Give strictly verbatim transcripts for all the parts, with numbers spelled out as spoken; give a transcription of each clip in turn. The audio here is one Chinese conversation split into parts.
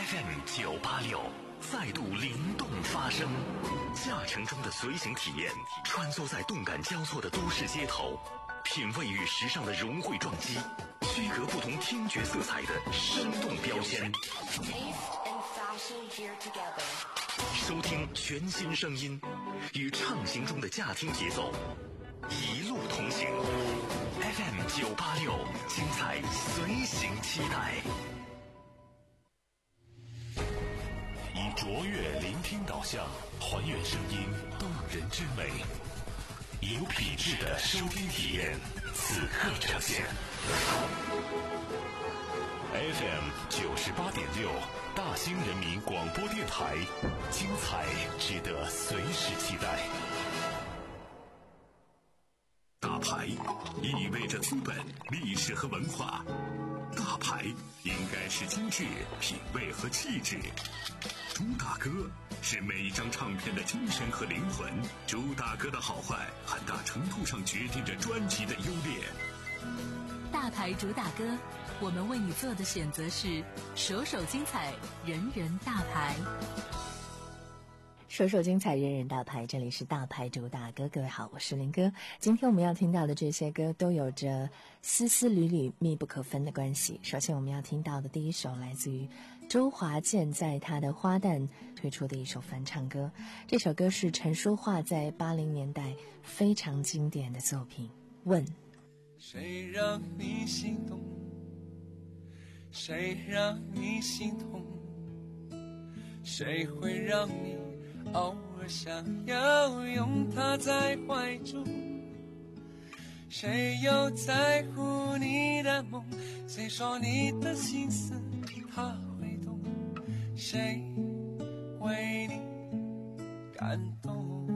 F M 九八六再度灵动发声，驾乘中的随行体验，穿梭在动感交错的都市街头，品味与时尚的融汇撞击，区隔不同听觉色彩的生动标签。收听全新声音，与畅行中的驾听节奏，一路同行。F M 九八六，精彩随行期待。以卓越聆听导向，还原声音动人之美，有品质的收听体验，此刻呈现。F M 九十八点六，大兴人民广播电台，精彩值得随时期待。大牌意味着资本、历史和文化，大牌应该是精致、品味和气质。朱大哥是每一张唱片的精神和灵魂，朱大哥的好坏很大程度上决定着专辑的优劣。 大牌主打歌，我们为你做的选择是首首精彩，人人大牌。 首首精彩，人人大牌，这里是大牌主打歌。各位好，我是林哥。今天我们要听到的这些歌都有着丝丝缕缕密不可分的关系。首先我们要听到的第一首来自于周华健在他的花旦推出的一首翻唱歌，这首歌是陈淑桦在八零年代非常经典的作品。问， 谁让你心动，谁让你心痛，谁会让你偶尔想要拥他在怀中，谁又在乎你的梦，谁说你的心思他会懂，谁为你感动。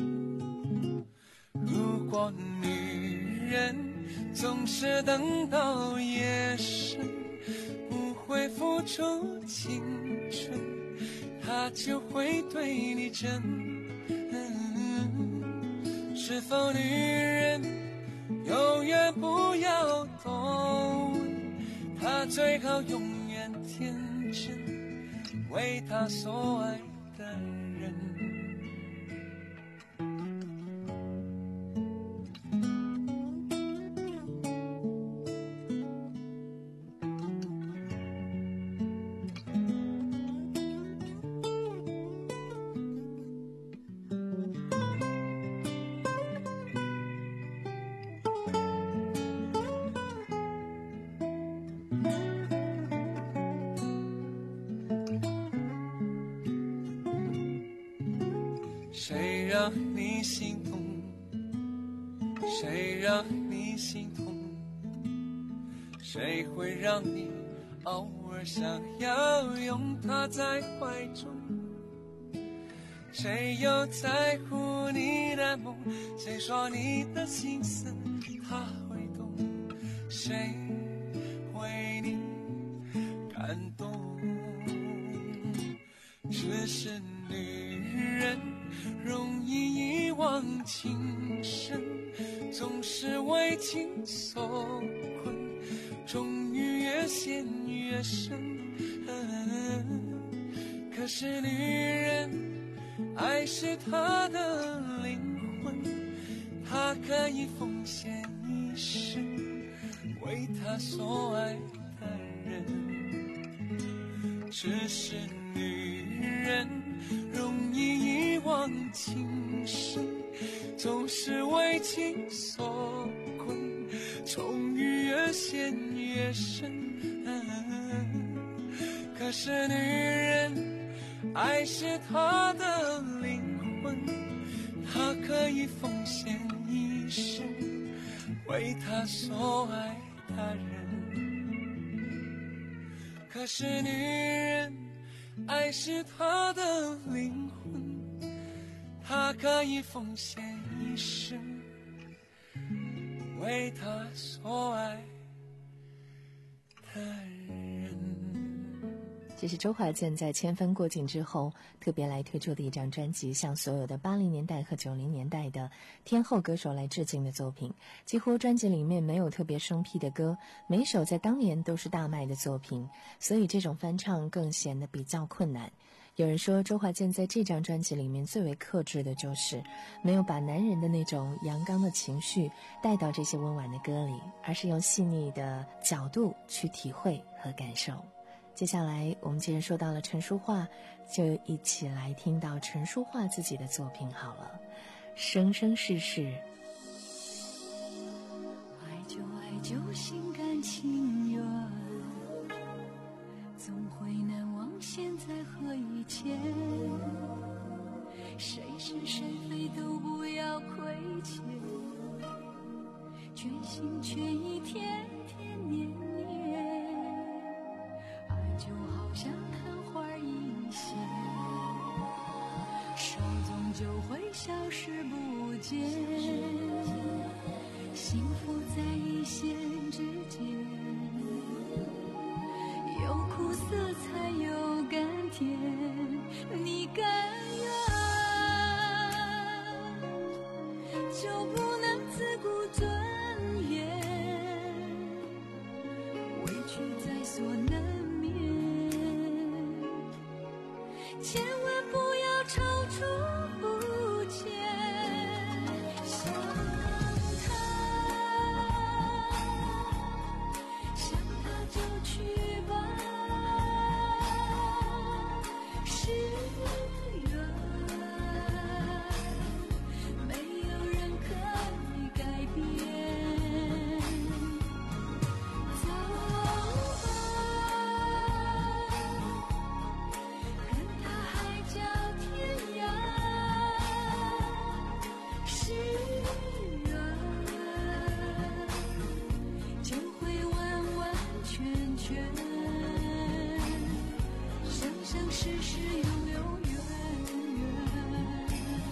如果女人总是等到夜深不会付出青春，他就会对你真、嗯、是否女人永远不要懂，他最好永远天真，为他所爱的人。谁让你心动，谁让你心痛，谁会让你偶尔想要拥他在怀中，谁又在乎你的梦，谁说你的心思他会懂，谁为你感动。只是女人容易遗忘情深，总是为情所困，终于越陷越深、嗯、可是女人爱是她的灵魂，她可以奉献一生为她所爱的人。只是女人容易遗忘情深，总是为情所困，终于越陷越深、嗯、可是女人爱是她的灵魂，她可以奉献一生为她所爱的人。可是女人爱是她的灵魂，她可以奉献一生为她所爱的人。 这是周华健在千帆过尽之后特别来推出的一张专辑，向所有的八零年代和九零年代的天后歌手来致敬的作品。几乎专辑里面没有特别生僻的歌，每首在当年都是大卖的作品，所以这种翻唱更显得比较困难。有人说周华健在这张专辑里面最为克制的就是没有把男人的那种阳刚的情绪带到这些温婉的歌里，而是用细腻的角度去体会和感受。接下来我们既然说到了陈淑桦，就一起来听到陈淑桦自己的作品好了。生生世世， 爱就爱就心甘情愿，总会难忘现在和以前，谁是谁非都不要亏欠，全心全意天天年年，爱就好像昙花一现，手中就会消失不见，幸福在一线之间，有苦涩才有甘甜，你甘愿就不能自顾尊严，委屈在所难免，千万不要踌躇不前，想他想他就去吧，是缘，没有人可以改变，走吧，跟他海角天涯，是缘，就会完完全全，生生世世永永远远。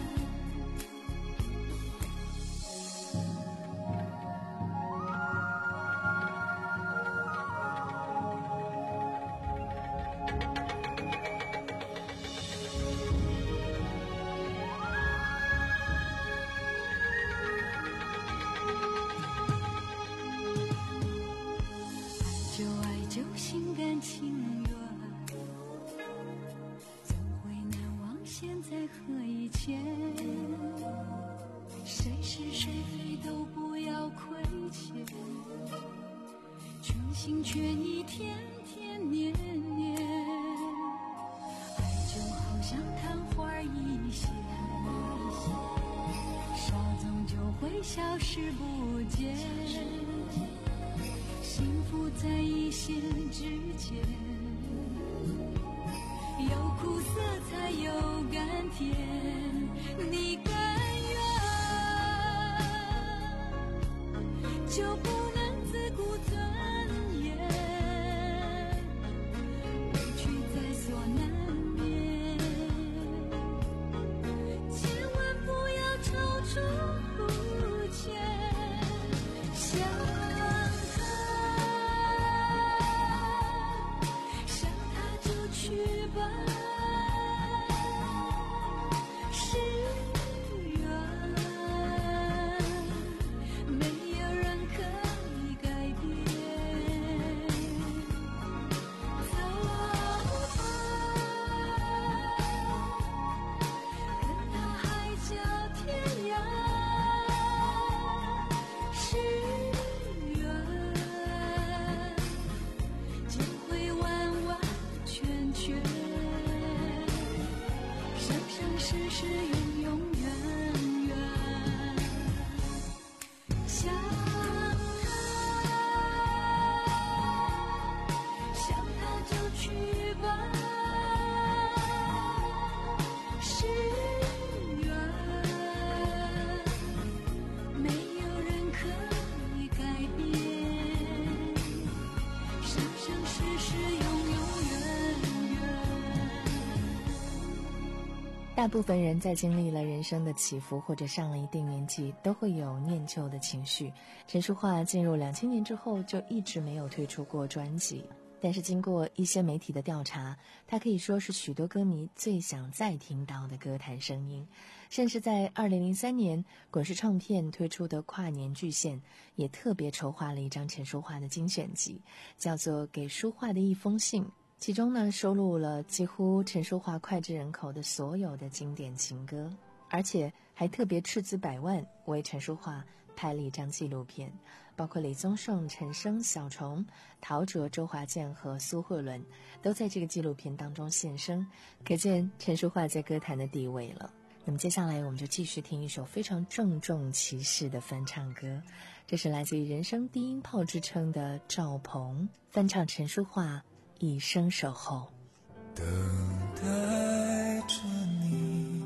就爱就心甘情愿，总会难忘现在和以前，谁是谁非都不要亏欠，全心全意天天年年，爱就好像昙花一现，稍纵就会消失不见，幸福在一线之间，有苦涩才有甘甜，你甘愿就不能自顾尊严，委屈在所难免，千万不要踌躇不前，想他想他就去吧，是缘，没有人可以改变，走吧，跟他海角天涯，是缘，就会完完全全，生生世世永永远远，想他想他就去吧，是缘，没有人可以改变，生生世世永永远远。 大部分人在经历了人生的起伏或者上了一定年纪，都会有念旧的情绪。陈淑桦进入两千年之后就一直没有推出过专辑， 但是经过一些媒体的调查，它可以说是许多歌迷最想再听到的歌坛声音。甚至在二零零三年，滚石唱片推出的跨年巨献也特别筹划了一张陈淑桦的精选集，叫做《给淑桦的一封信》，其中呢收录了几乎陈淑桦脍炙人口的所有的经典情歌，而且还特别斥资百万为陈淑桦拍了一张纪录片，包括李宗盛、陈升、小虫、陶喆、周华健和苏慧伦都在这个纪录片当中现身，可见陈淑桦在歌坛的地位了。那么接下来我们就继续听一首非常郑重其事的翻唱歌，这是来自于人生低音炮之称的赵鹏翻唱陈淑桦《一生守候》。 等待着你，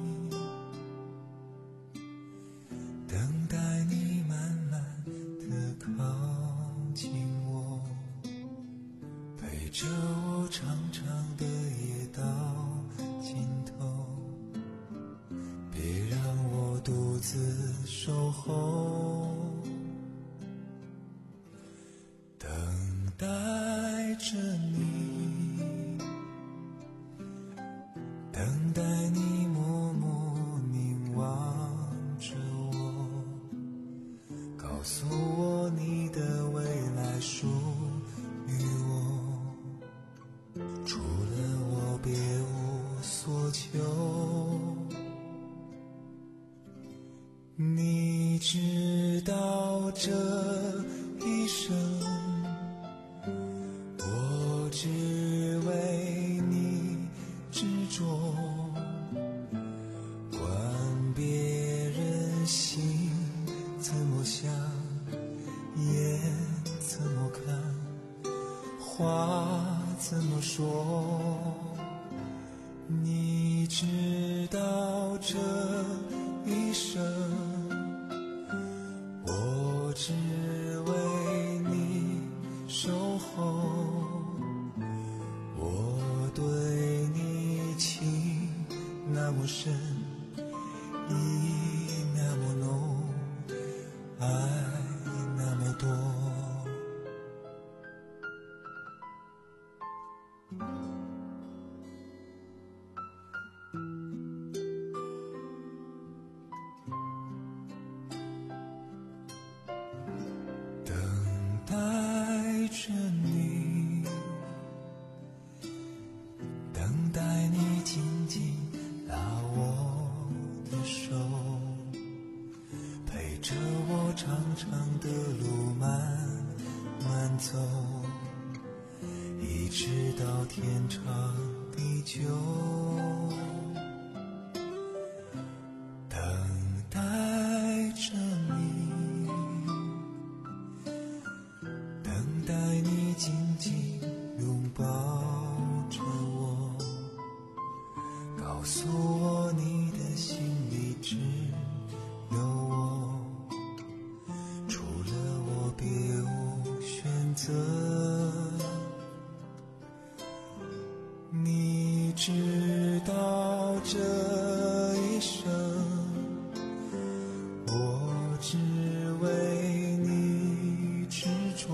等待你慢慢地靠近我，陪着我长长的夜到尽头，别让我独自守候，等待着你，等待你默默凝望着我，告诉我你的未来属于我，除了我别无所求。你知道这一生我只为你执着，管别人心怎么想，眼怎么看，话怎么说。你知道这一生我只为你守候，我对你情那么深，意那么浓，爱那么多。等待着你，等待你紧紧拉我的手，陪着我长长的路慢慢走，一直到天长地久。等待着你，等待你紧紧拥抱着我，告诉我你的心里只有我，除了我别无选择。你知道这一生我只为你执着，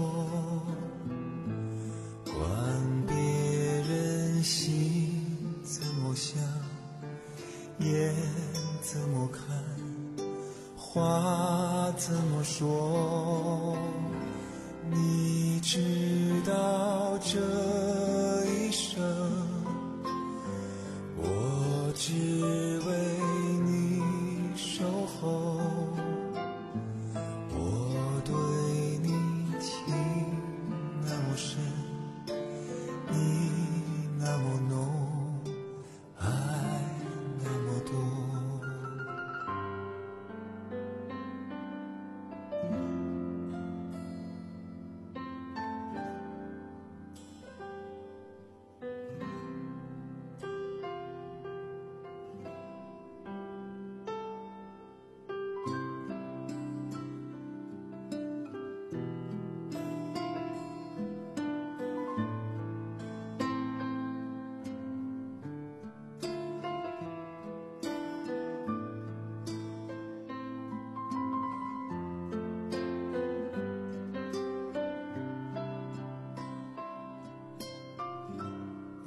管别人心怎么想，眼怎么看，话怎么说。你知道这一生我只为你守候，我对你情那么深，你那么浓，爱那么多。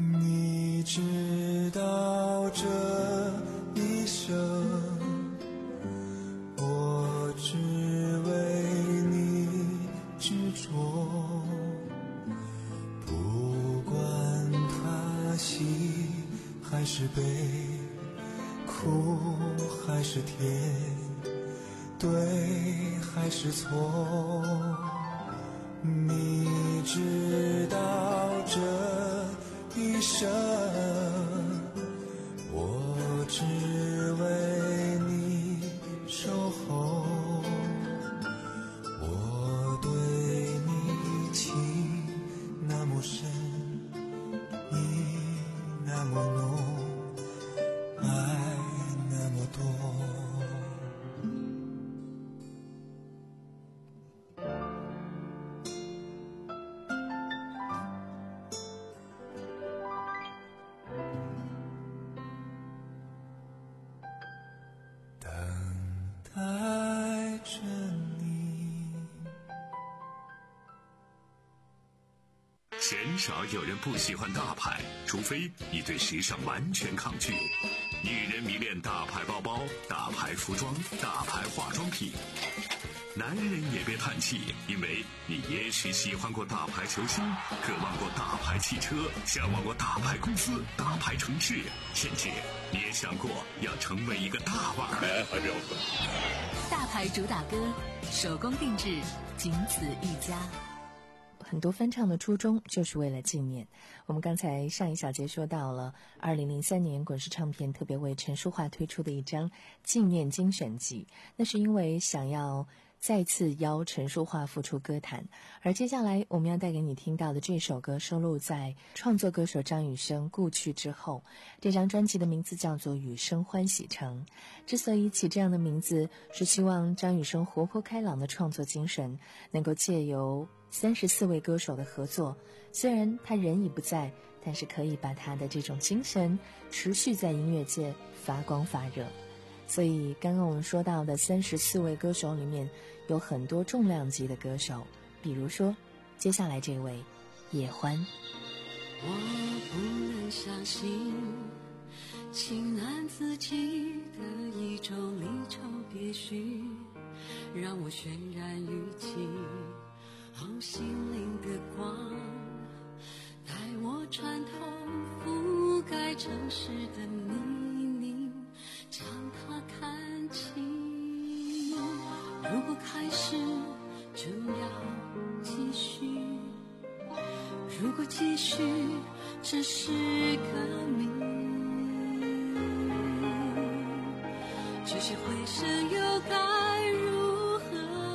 你知道这一生我只为你执着，不管它喜还是悲，苦还是甜，对还是错，你知道这一生我只为你守候，我对你情那么深，意那么浓，爱那么多。 鲜少有人不喜欢大牌，除非你对时尚完全抗拒。女人迷恋大牌包包、大牌服装、大牌化妆品。男人也别叹气，因为你也许喜欢过大牌球星，渴望过大牌汽车，向往过大牌公司、大牌城市，甚至你也想过要成为一个大腕儿。哎，还不要喝。 大牌主打歌，手工定制，仅此一家。 很多翻唱的初衷就是为了纪念。我们刚才上一小节说到了二零零三年滚石唱片特别为陈淑桦推出的一张纪念精选集，那是因为想要再次邀陈淑桦复出歌坛。而接下来我们要带给你听到的这首歌收录在创作歌手张雨生故去之后，这张专辑的名字叫做《雨生欢喜城》。之所以起这样的名字，是希望张雨生活泼开朗的创作精神能够借由三十四位歌手的合作，虽然他人已不在，但是可以把他的这种精神持续在音乐界发光发热。所以刚刚我们说到的三十四位歌手里面有很多重量级的歌手，比如说接下来这位叶欢。 我不能相信情难自禁的一种离愁别绪，让我渲染语气好心灵的光，带我穿透覆盖城市的泥泞，将它看清。如果开始就要继续，如果继续只是个谜，这些回声又该如何？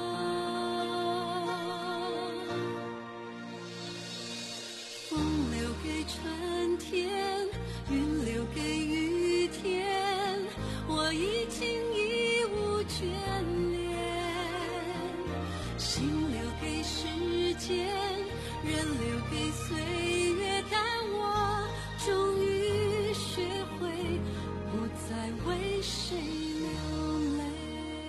风留给春天，云留给雨天，我已经已无眷恋。心留给时间，人留给岁月，但我终于学会不再为谁流泪。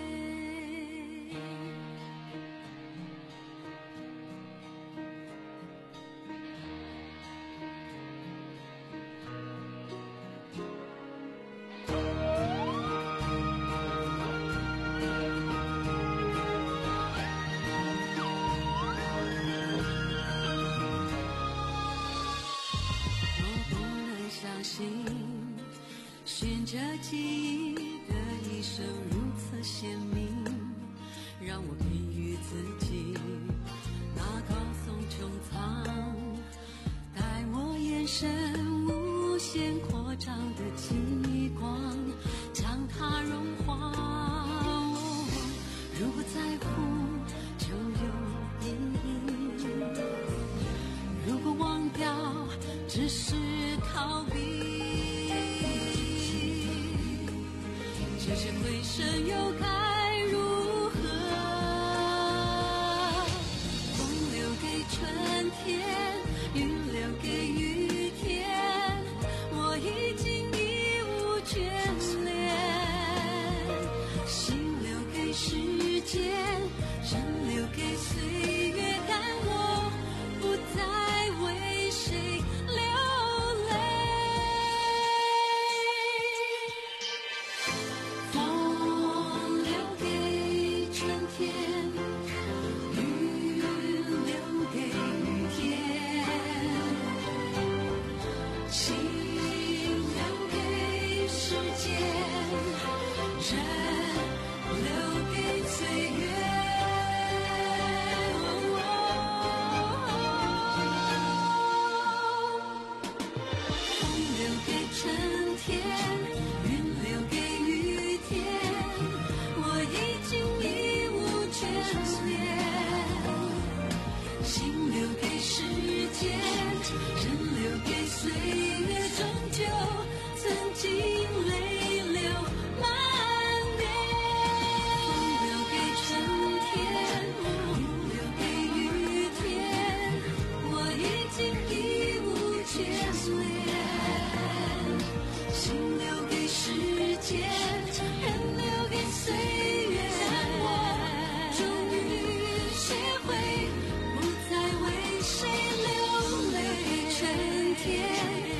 循着记忆的一生如此鲜明，让我给予自己那高耸穹苍，带我眼神无限扩张的极光，将它融化。哦，如果在乎就有意义，如果忘掉只是逃避，这些回声又该如何？风留给春天，云留给雨天，我已经已无眷恋。心留给时间，人留给岁月，但我不再为谁流泪。 心留给时间，人留给岁月。岁月终究曾经泪流满面，风留给春天，云留给雨天，我已经义无眷恋。心留给时间，人留给岁月，我终于学会不再为谁流泪。春天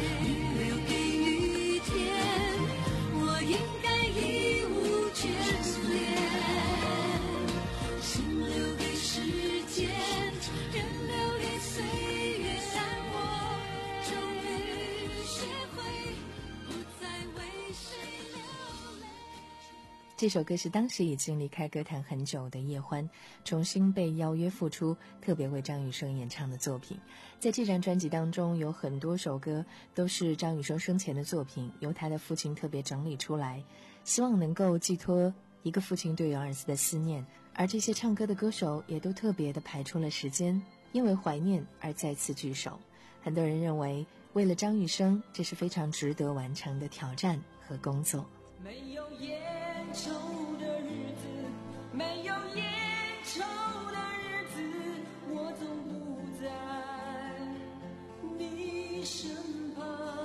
这首歌是当时已经离开歌坛很久的叶欢重新被邀约复出，特别为张雨生演唱的作品。在这张专辑当中，有很多首歌都是张雨生生前的作品，由他的父亲特别整理出来，希望能够寄托一个父亲对于儿子的思念。而这些唱歌的歌手也都特别的排出了时间，因为怀念而再次聚首。很多人认为，为了张雨生，这是非常值得完成的挑战和工作。 没有烟抽的日子，没有烟抽的日子，我总不在你身旁，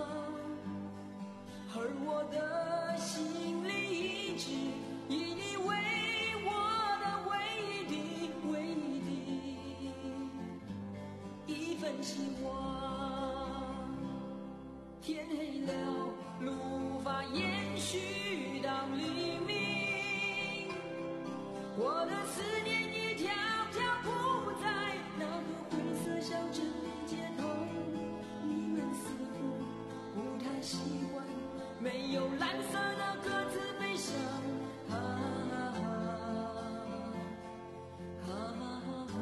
而我的心里一直以你为我的唯一的唯一的一份希望。天黑了，路无法延续到黎明，我的思念一条条铺在那个灰色小镇的街头，你们似乎不太习惯没有蓝色的鸽子飞翔，啊啊啊啊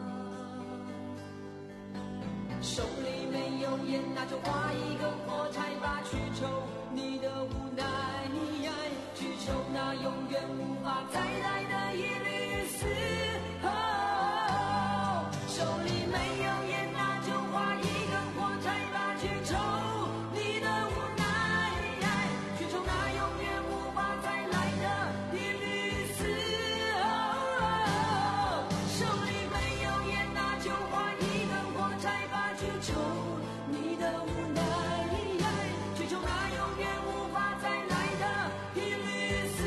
手里没有烟，那就划一根火柴吧，去抽你的无奈，去抽那永远无法再来的一缕丝。哦，手里没有烟，那就划一根火柴吧，去抽你的无奈，去抽那永远无法再来的一缕丝。哦，手里没有烟，那就划一根火柴吧，去抽你的无奈，去抽那永远无法再来的一缕丝。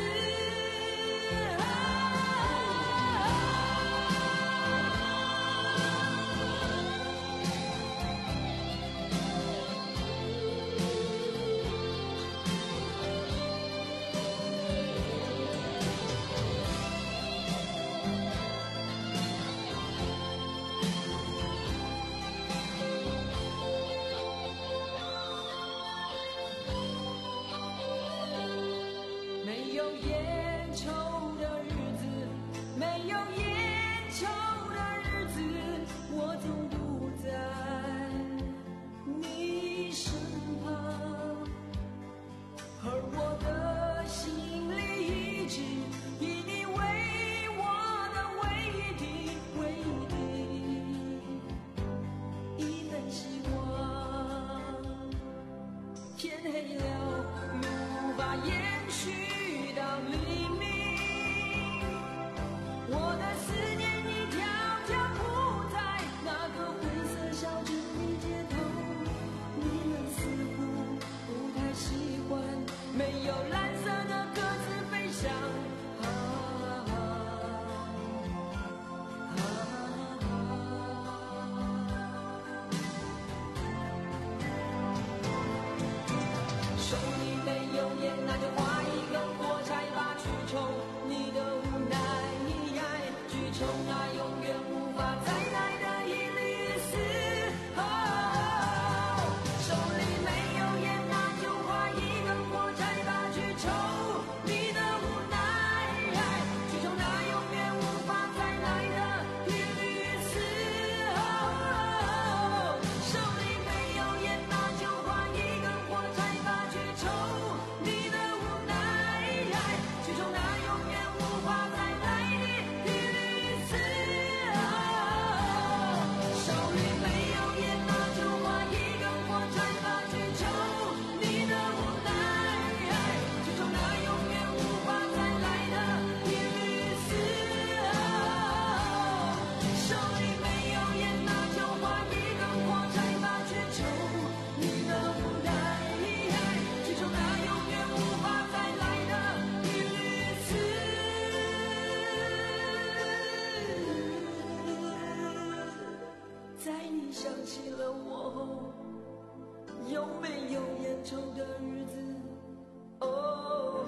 没有烟抽的日子，没有烟抽的日子，我总不在你身旁，而我的心里一直以你为我的唯一的唯一的一份希望。天黑了，路无法延续到黎明，我的思念一条条铺在那个灰色小镇的街头，你们似乎不太习惯没有蓝色的鸽子飞翔，啊啊啊啊有没有烟抽的日子？哦，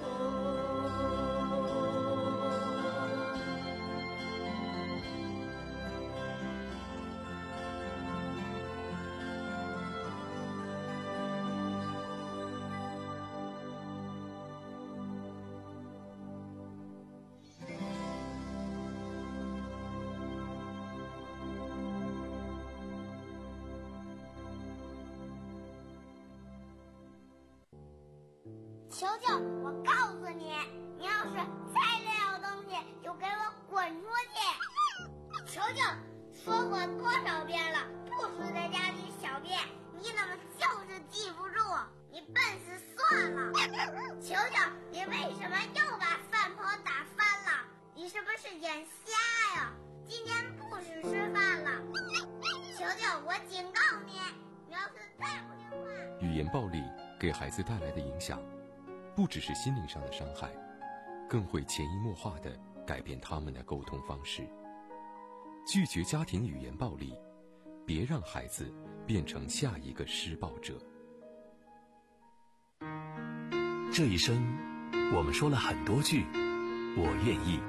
球球，我告诉你，你要是再乱咬东西，就给我滚出去！球球，说过多少遍了，不许在家里小便，你怎么就是记不住？你笨死算了！球球，你为什么又把饭盆打翻了？你是不是眼瞎呀？今天不许吃饭了！球球，我警告你，你要是再不听话…… 语言暴力给孩子带来的影响不只是心灵上的伤害，更会潜移默化地改变他们的沟通方式。拒绝家庭语言暴力，别让孩子变成下一个施暴者。 这一生，我们说了很多句“我愿意”。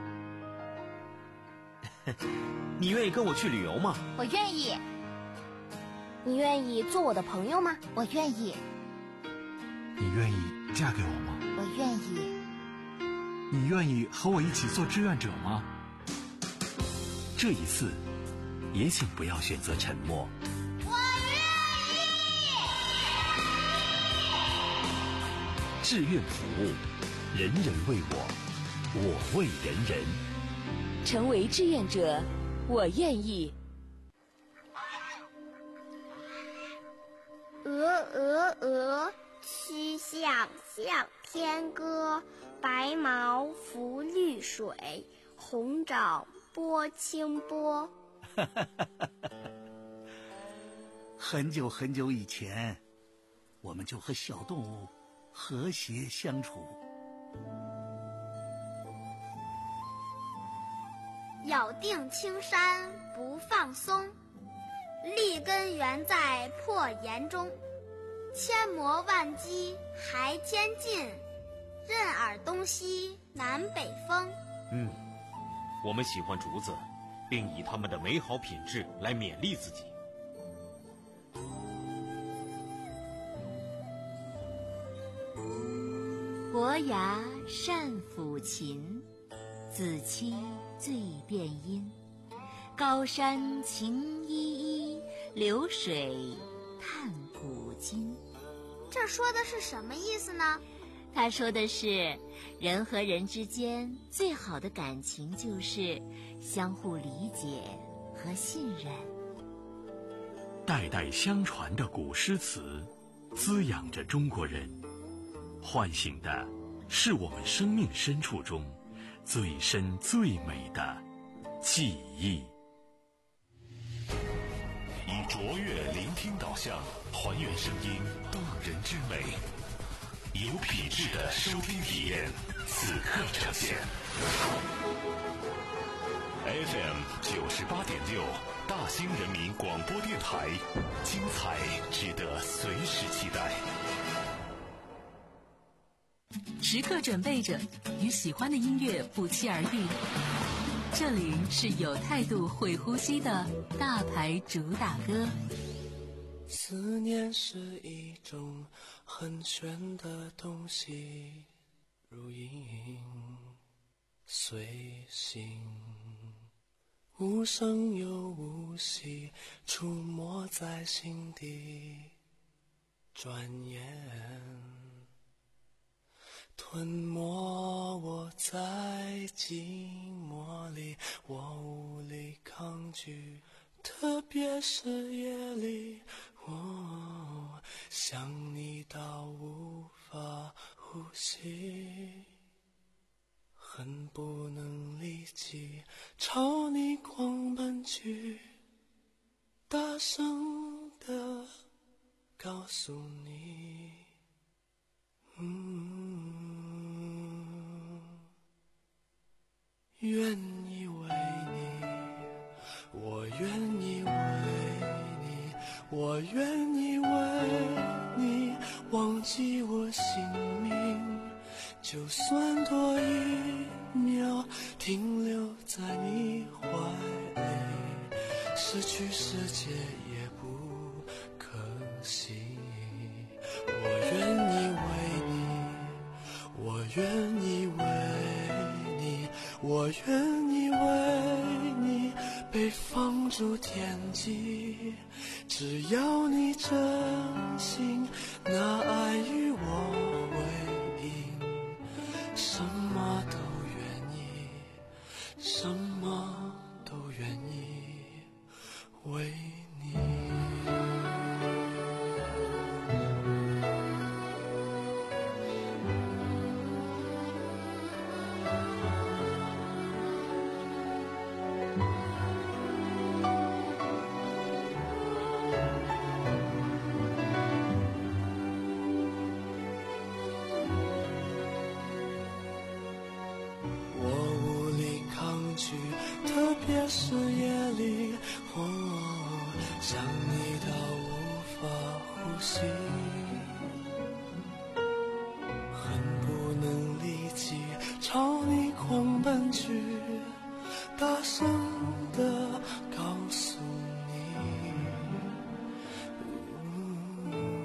你愿意跟我去旅游吗？ 我愿意。你愿意做我的朋友吗？我愿意。 你愿意嫁给我吗？ 我愿意。 你愿意和我一起做志愿者吗？ 这一次，也请不要选择沉默。 我愿意。 志愿服务，人人为我，我为人人。 成为志愿者，我愿意。 鹅鹅鹅，曲项向天歌。白毛浮绿水，红掌拨清波。 很久很久以前，我们就和小动物和谐相处。 咬定青山不放松，立根原在破岩中。千磨万击还坚劲，任尔东西南北风。 嗯，我们喜欢竹子，并以它们的美好品质来勉励自己。 伯牙善抚琴，子期最辨音。高山晴依依，流水叹古今。 这说的是什么意思呢？ 他说的是，人和人之间最好的感情就是相互理解和信任。 代代相传的古诗词，滋养着中国人，唤醒的是我们生命深处中最深最美的记忆。以卓越聆听导向，还原声音动人之美。有品质的收听体验，此刻呈现。F M 九十八点六，大兴人民广播电台，精彩值得随时期待。 时刻准备着，与喜欢的音乐不期而遇。这里是有态度、会呼吸的大牌主打歌。 思念是一种很玄的东西，如影随形，无声又无息，出没在心底，转眼吞没我在寂寞里，我无力抗拒，特别是夜里，我想你到无法呼吸，恨不能立即朝你狂奔去，大声地告诉你，嗯，愿意为你，我愿意为你，我愿意为你忘记我姓名，就算多一秒停留在你怀里，失去世界也不可惜。我愿意为你，我愿意为你，我愿意为你被放逐天际，只要你真心拿爱与我回应，什么都愿意，什么都愿意为你。特别是夜里，哦，想你到无法呼吸，恨不能立即朝你狂奔去，大声地告诉你，嗯，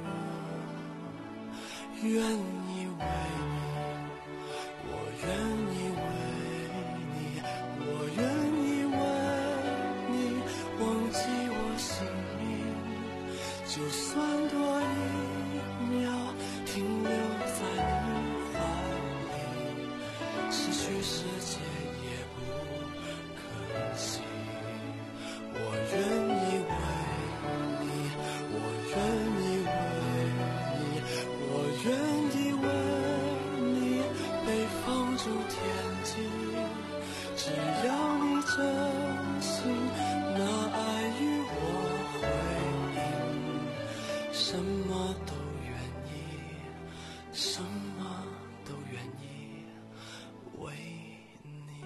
愿意为你，我愿意为你，我愿意为你忘记我姓名，就算多一秒停留在你怀里，失去世界也不可惜。我愿意为你，我愿意为你，我愿意为你被放逐天际，只要你真心拿爱与我回应，什么都愿意，什么都愿意为你。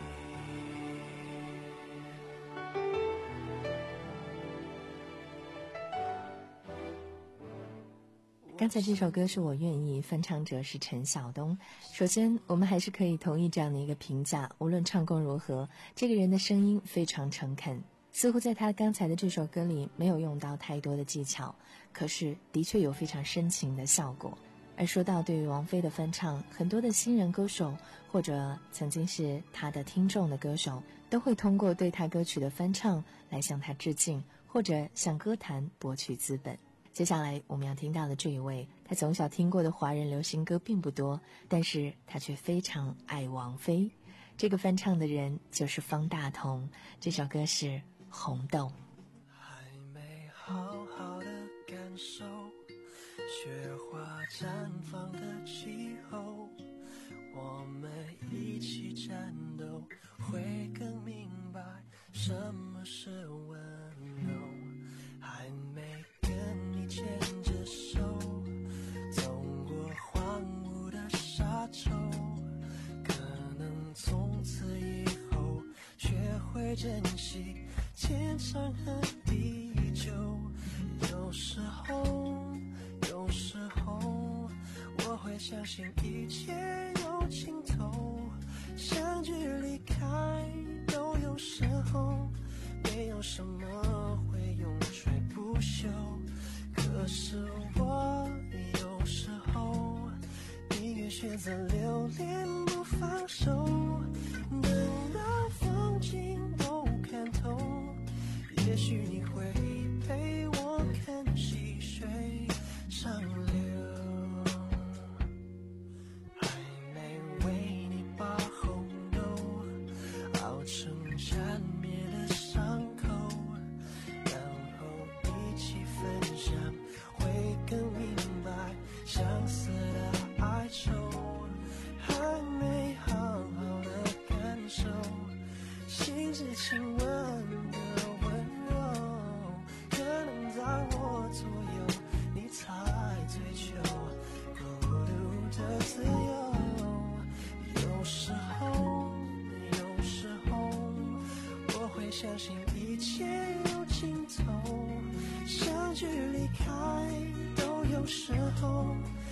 刚才这首歌是我愿意，翻唱者是陈晓东。首先我们还是可以同意这样的一个评价，无论唱功如何，这个人的声音非常诚恳，似乎在他刚才的这首歌里没有用到太多的技巧，可是的确有非常深情的效果。而说到对于王菲的翻唱，很多的新人歌手或者曾经是他的听众的歌手，都会通过对他歌曲的翻唱来向他致敬，或者向歌坛博取资本。接下来我们要听到的这一位，他从小听过的华人流行歌并不多，但是他却非常爱王菲。这个翻唱的人就是方大同，这首歌是《红豆》。 还没好好的感受雪花绽放的气候，我们一起战斗，会更明白什么是温柔。还没跟你牵着手走过荒芜的沙洲，可能从此以后学会珍惜天长和地久。有时候有时候我会相信一切有尽头，相聚离开都有时候，没有什么会永垂不朽。可是我有时候宁愿选择留恋不放手，等到风景都看透，也许你会陪我看细水长流。还没为你把红豆熬成缠绵的伤口，然后一起分享，会更明白相思的哀愁。还没好好的感受心之亲吻的温柔，可能在我左右你才追求孤独的自由。有时候有时候我会相信一切有尽头，相聚离开都有时候，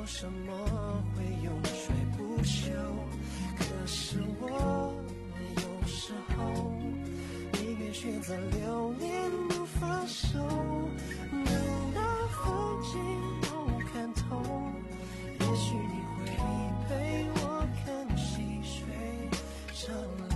有什么会永垂不朽。可是我有时候宁愿选择留恋不放手，等到风景都看透，也许你会陪我看细水长流。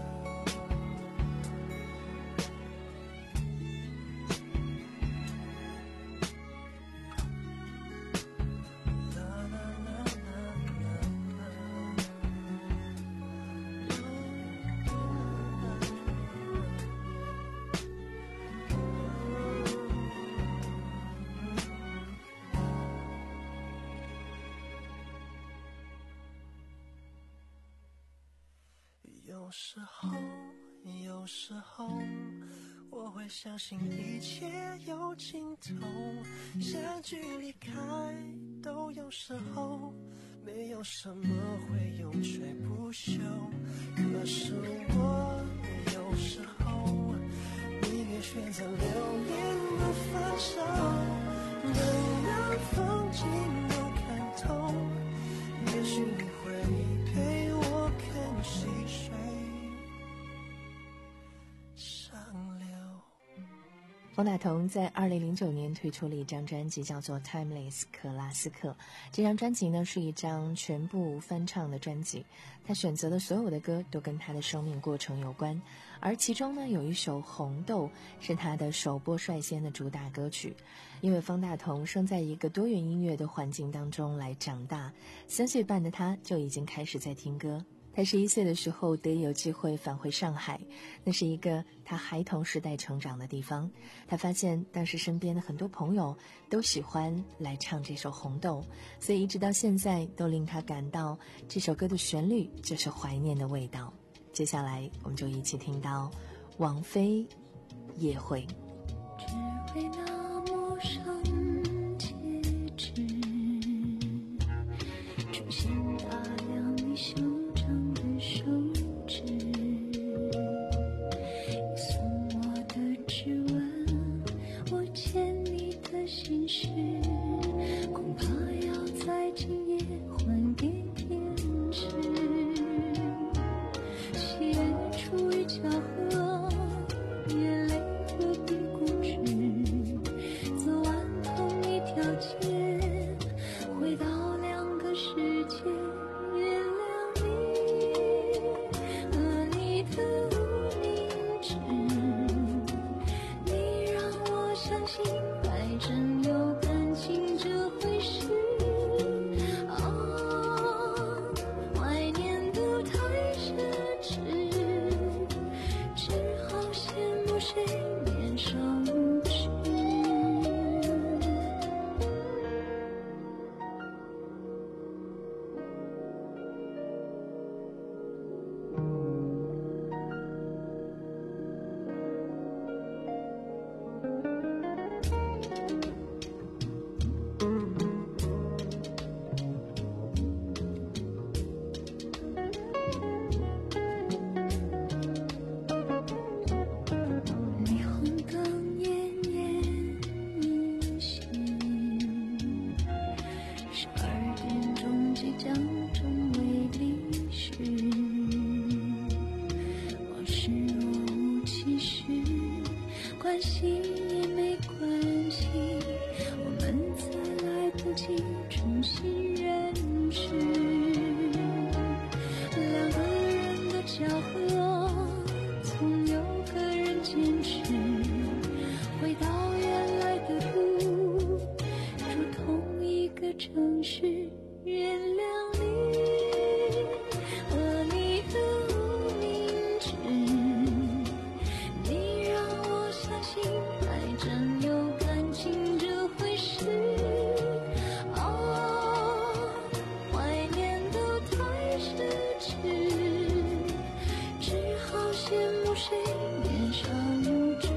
有时候，有时候我会相信一切有尽头，相聚离开都有时候，没有什么会永垂不朽。可是我有时候宁愿选择留恋不放手，等到风景都看透，也许你会陪我看细水长流。 方大同在二零零九年推出了一张专辑，叫做《Timeless》克拉斯克。这张专辑呢是一张全部翻唱的专辑，他选择的所有的歌都跟他的生命过程有关，而其中呢有一首《红豆》是他的首播率先的主打歌曲。因为方大同生在一个多元音乐的环境当中来长大，三岁半的他就已经开始在听歌。他十一岁的时候得以有机会返回上海，那是一个他孩童时代成长的地方。他发现当时身边的很多朋友都喜欢来唱这首《红豆》，所以一直到现在都令他感到这首歌的旋律就是怀念的味道。接下来我们就一起听到王菲《夜会》。 只为那陌生戒指，出现大量你修长的手指，你送我的指纹，我牵你的心事，恐怕要在今夜还给天使。喜爱出于巧合，眼泪何必固执，走完同一条街，回到两个世界，原谅你和你的无名指，你让我相信爱真有感情这回事。哦，怀念都太奢侈，只好羡慕谁年少无知。霓虹灯奄奄一息，十二点钟即将成为历史。往事若无其事，关系也没关系，我们再来不及重新认识。两个人的巧合，总有个人坚持，回到原来的路，住同一个城市，原谅你和你的无名指，你让我相信爱真有感情这回事。哦，怀念都太奢侈，只好羡慕谁年少无知。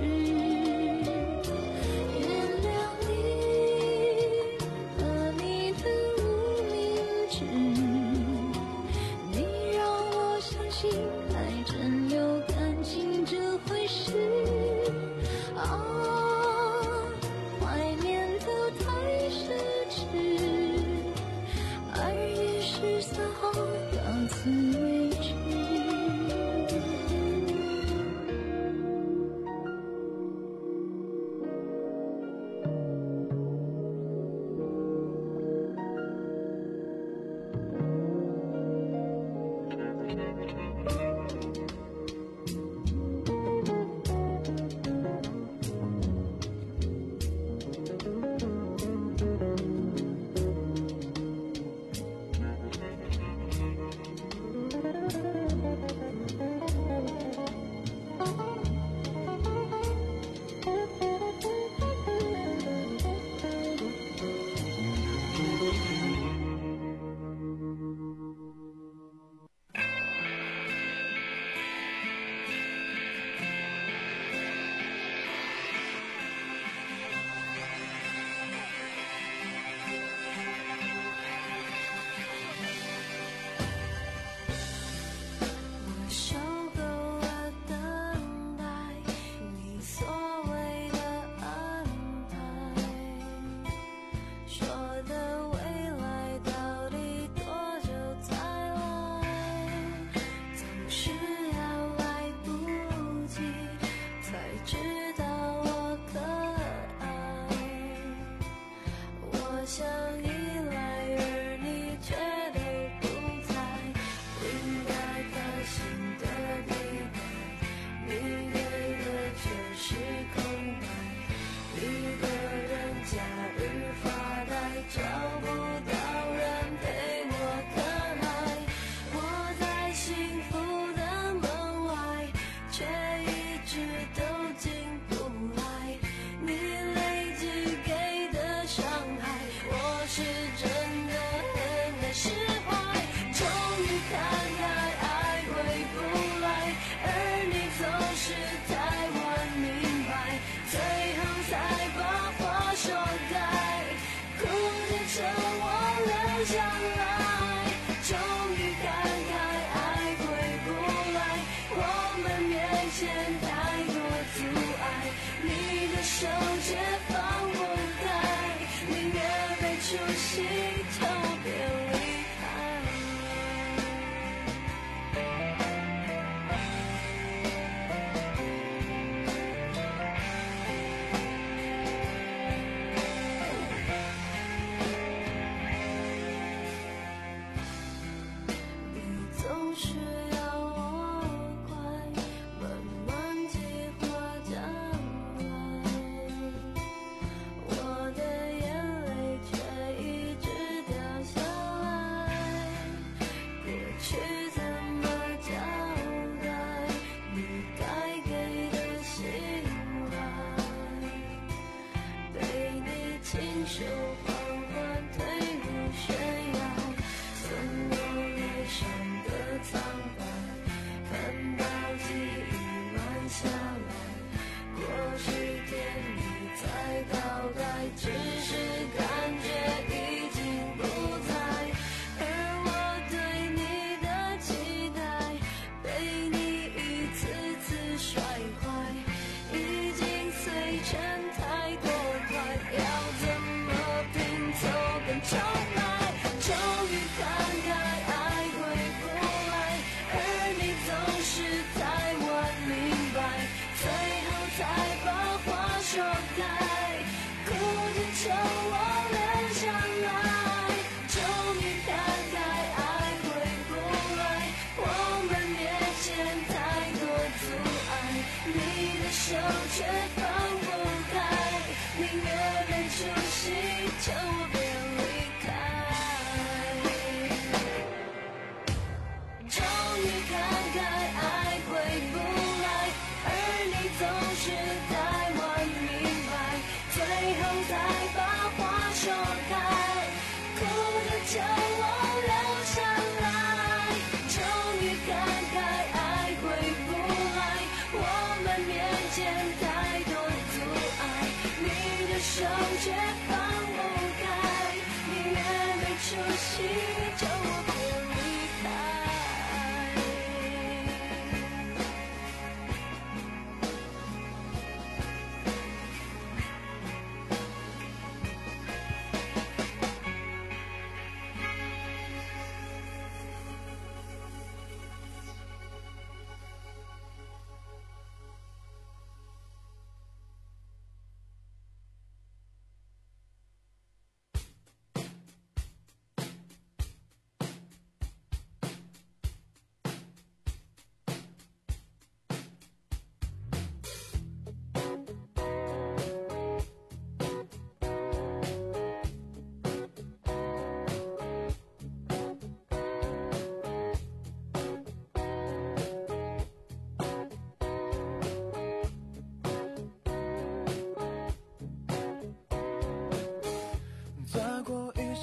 原谅你和你的无名指， 此为止。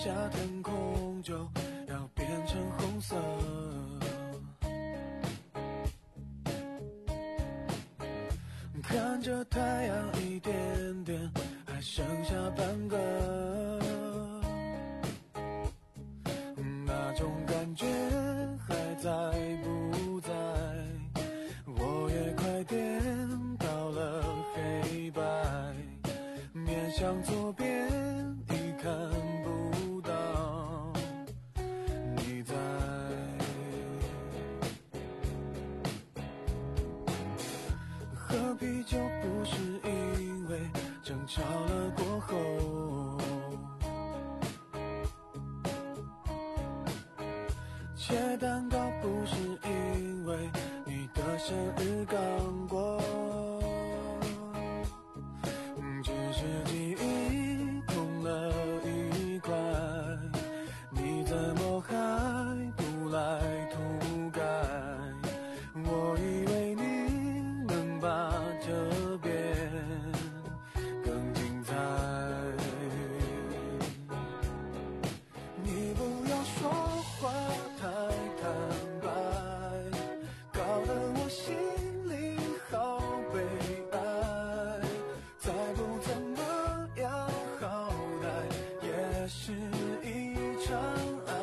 下天空就要变成红色。看着太阳一点点还剩下半个，那种感觉还在不在？我也快点到了黑白，面向左边已看不到你在。喝啤酒不是因为争吵了过后，切蛋糕不是因为你的生日刚过，只是记忆空了一块，你怎么还不来涂改？我以为你能把这边更精彩，你不要说话太坦白，搞得我心里好悲哀。再不怎么样，好歹也是一场爱。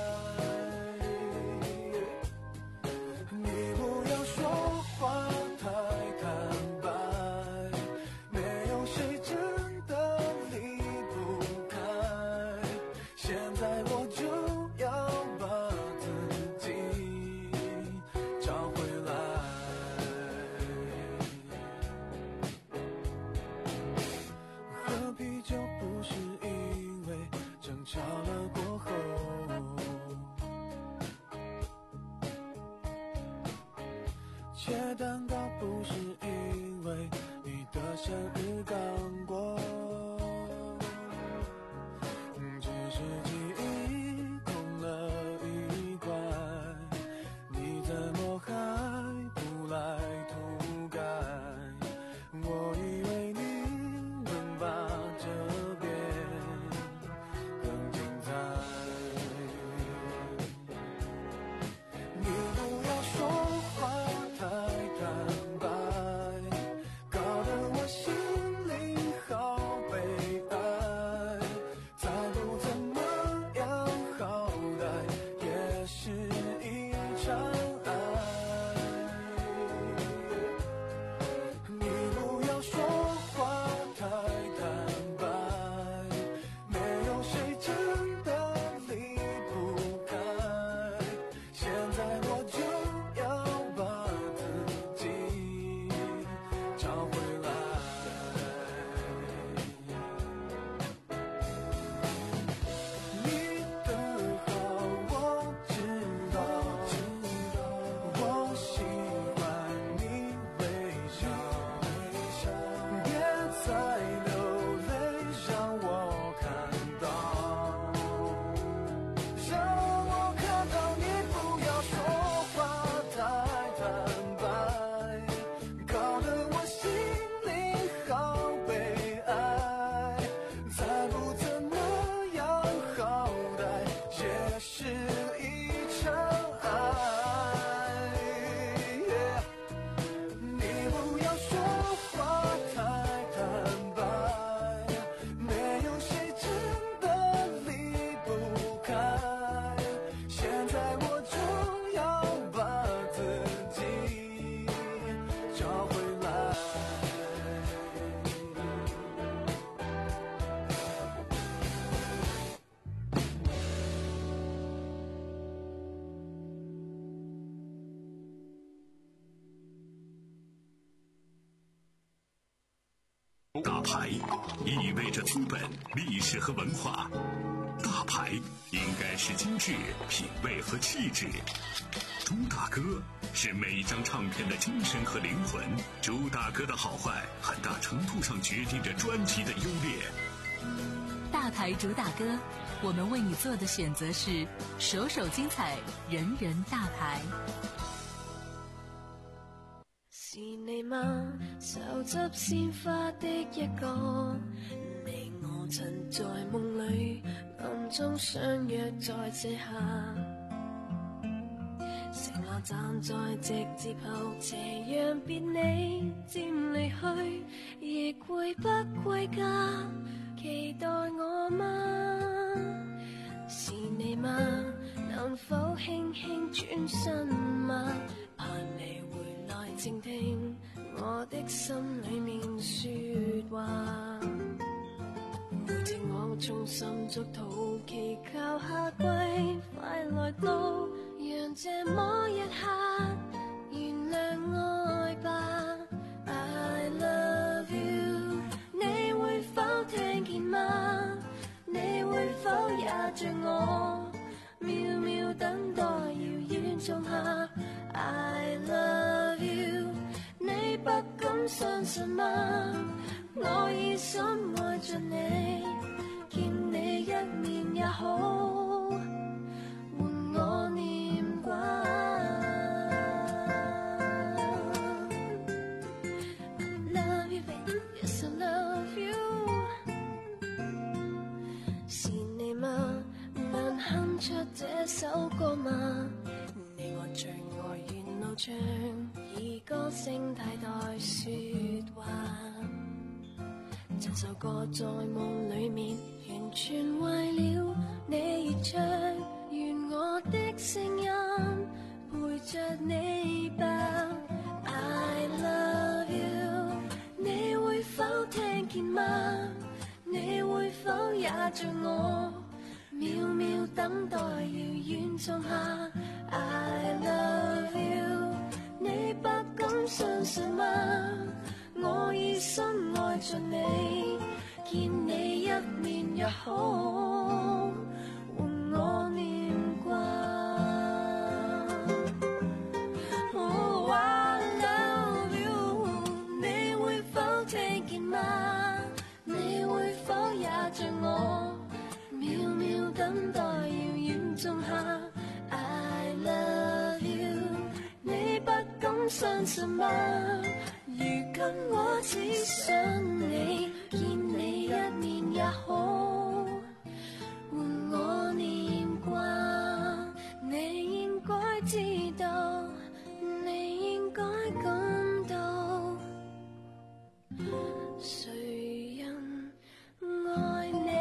你不要说话太坦白，没有谁真的离不开。现在我就要把自己找回来。喝啤酒不是因为争吵了过后，切蛋糕不是因为你的生日刚过，只是记忆空了一块，你怎么还不来涂改？我以为你能把这边更精彩，你不要说话太坦白，搞得我心里好悲哀。再不怎么样，好歹也是一场爱。你不要说话太坦白，没有谁真的离不开。现在我就要把自己找回来。你的好我知道，我喜欢你微笑，别再流泪，让我看到，让我看到你不要说话太坦白，搞得我心里好悲哀。再不怎么样，好歹也是一场爱。你不要说话太坦白，没有谁真的离不开。现在我就要把自己找回来。 大牌意味着资本、历史和文化，大牌应该是精致、品味和气质。朱大哥是每一张唱片的精神和灵魂，朱大哥的好坏很大程度上决定着专辑的优劣。 大牌主打歌，我们为你做的选择是首首精彩，人人大牌。 是你嗎？手執鮮花的一個，你我曾在夢裏暗中相約在這下，承諾站在直接後斜讓別你漸離去，亦會不歸家，期待我嗎？是你嗎？能否輕輕轉身嗎？盼你回來靜聽我的心裏面說話。每次我衷心祝禱，祈求夏季快來到，讓這麼一刻原諒愛吧。 I love you， 你會否聽見嗎？你會否也像我渺渺等待遙遠仲夏。 I love you， 你不敢相信嗎？我已深愛着你，見你一面也好，換我念掛。I love you baby， yes I love you， 是你嗎？能哼出這首歌嗎？你我最愛沿路唱，以歌聲替代說話。 這首歌在夢裏面，完全為了你而唱，願我的聲音陪着你吧。I love you， 你會否聽見嗎？你會否也像我，渺渺等待遙遠仲夏。I love you， 你不敢相信嗎？ 我已深愛着你，見你一面也好，換我念掛。Oh I love you， 你會否聽見嗎？你會否也像我，渺渺等待遙遠仲夏。I love you， 你不敢相信嗎？ 如今我只想你，見你一面也好，換我念掛。你應該知道，你應該感到，誰人愛你？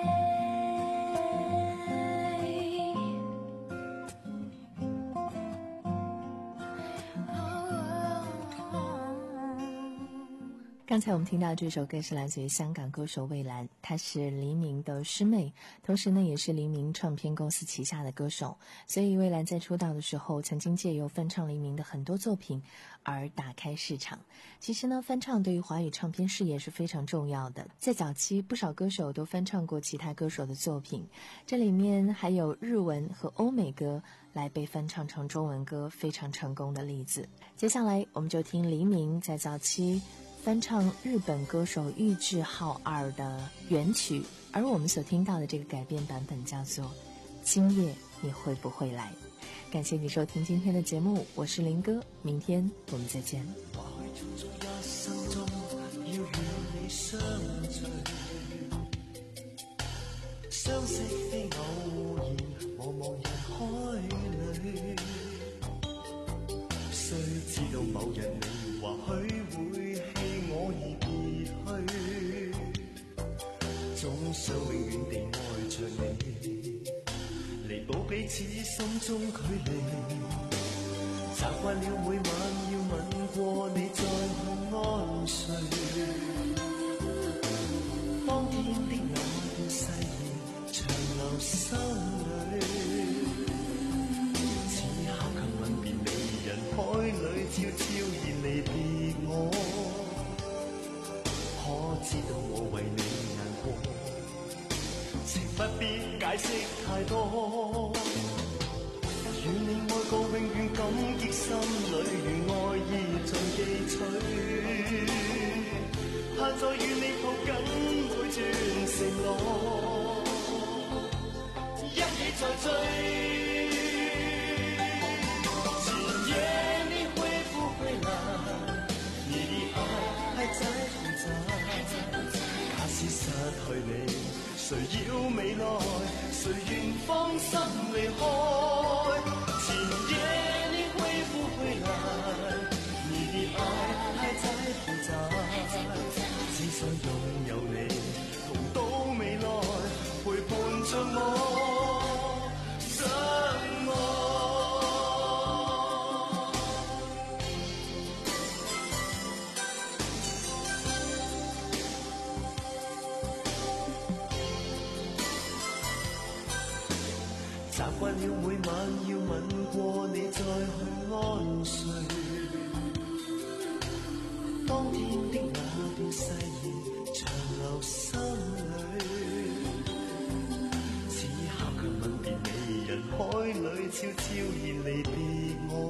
刚才我们听到这首歌是来自于香港歌手蔚蓝，她是黎明的师妹，同时呢也是黎明唱片公司旗下的歌手。所以蔚蓝在出道的时候，曾经借由翻唱黎明的很多作品而打开市场。其实呢，翻唱对于华语唱片事业是非常重要的。在早期，不少歌手都翻唱过其他歌手的作品，这里面还有日文和欧美歌来被翻唱成中文歌非常成功的例子。接下来，我们就听黎明在早期 翻唱日本歌手玉置浩二的原曲，而我们所听到的这个改编版本叫做《今夜你会不会来》。感谢你收听今天的节目，我是林哥，明天我们再见。 相識非偶然，茫茫人海裏，雖知道某日你或許會棄我而別去，總想永遠地愛着你，彌補彼此心中距離。習慣了每晚要吻過你再去安睡，當天的那段誓言長留心裏，此刻卻吻別你，人海裏悄悄然離別我，可知道我為你難過，情不必解釋太多，願你愛過永遠感激心裏，願愛意盡記取，盼再與你抱緊每段承諾，一起再追。今夜你會不會來？你的愛還在不在？假使失去你谁要未来？谁愿放心离开？今夜你会不会来？你的爱还在不在？只想拥有你，同到未来，陪伴着我相爱。习惯了每晚要吻過你再去安睡，當天的那段誓言長留心裏，此刻卻吻別你，人海裏悄悄然離別我，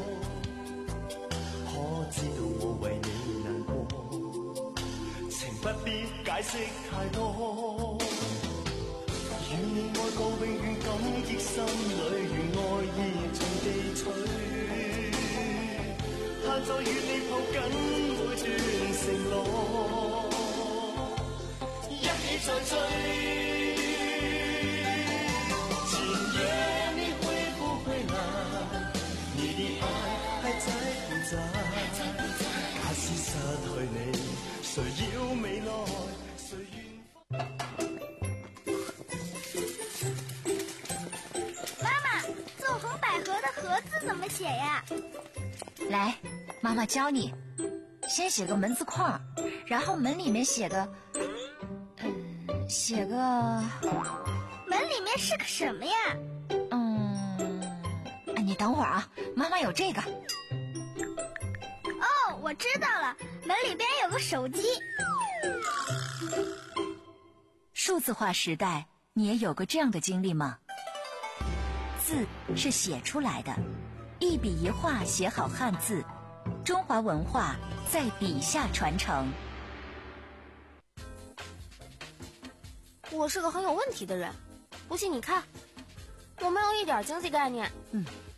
可知道我為你難過，情不必解釋太多。願你愛過永遠感激心裏，願愛意盡地取，盼再與你抱緊每段承諾，一起再追。前夜你會不會來？你的愛還在不在？假使失去你，誰要未來？誰願？ 盒子怎么写呀？ 来，妈妈教你。先写个门字框，然后门里面写个，嗯，写个。 门里面是个什么呀？ 嗯，你等会儿啊，妈妈有这个。 哦，我知道了，门里边有个手机。 数字化时代，你也有过这样的经历吗？字是写出来的，一笔一画写好汉字，中华文化在笔下传承。 我是个很有问题的人，不信你看，我没有一点经济概念。 嗯，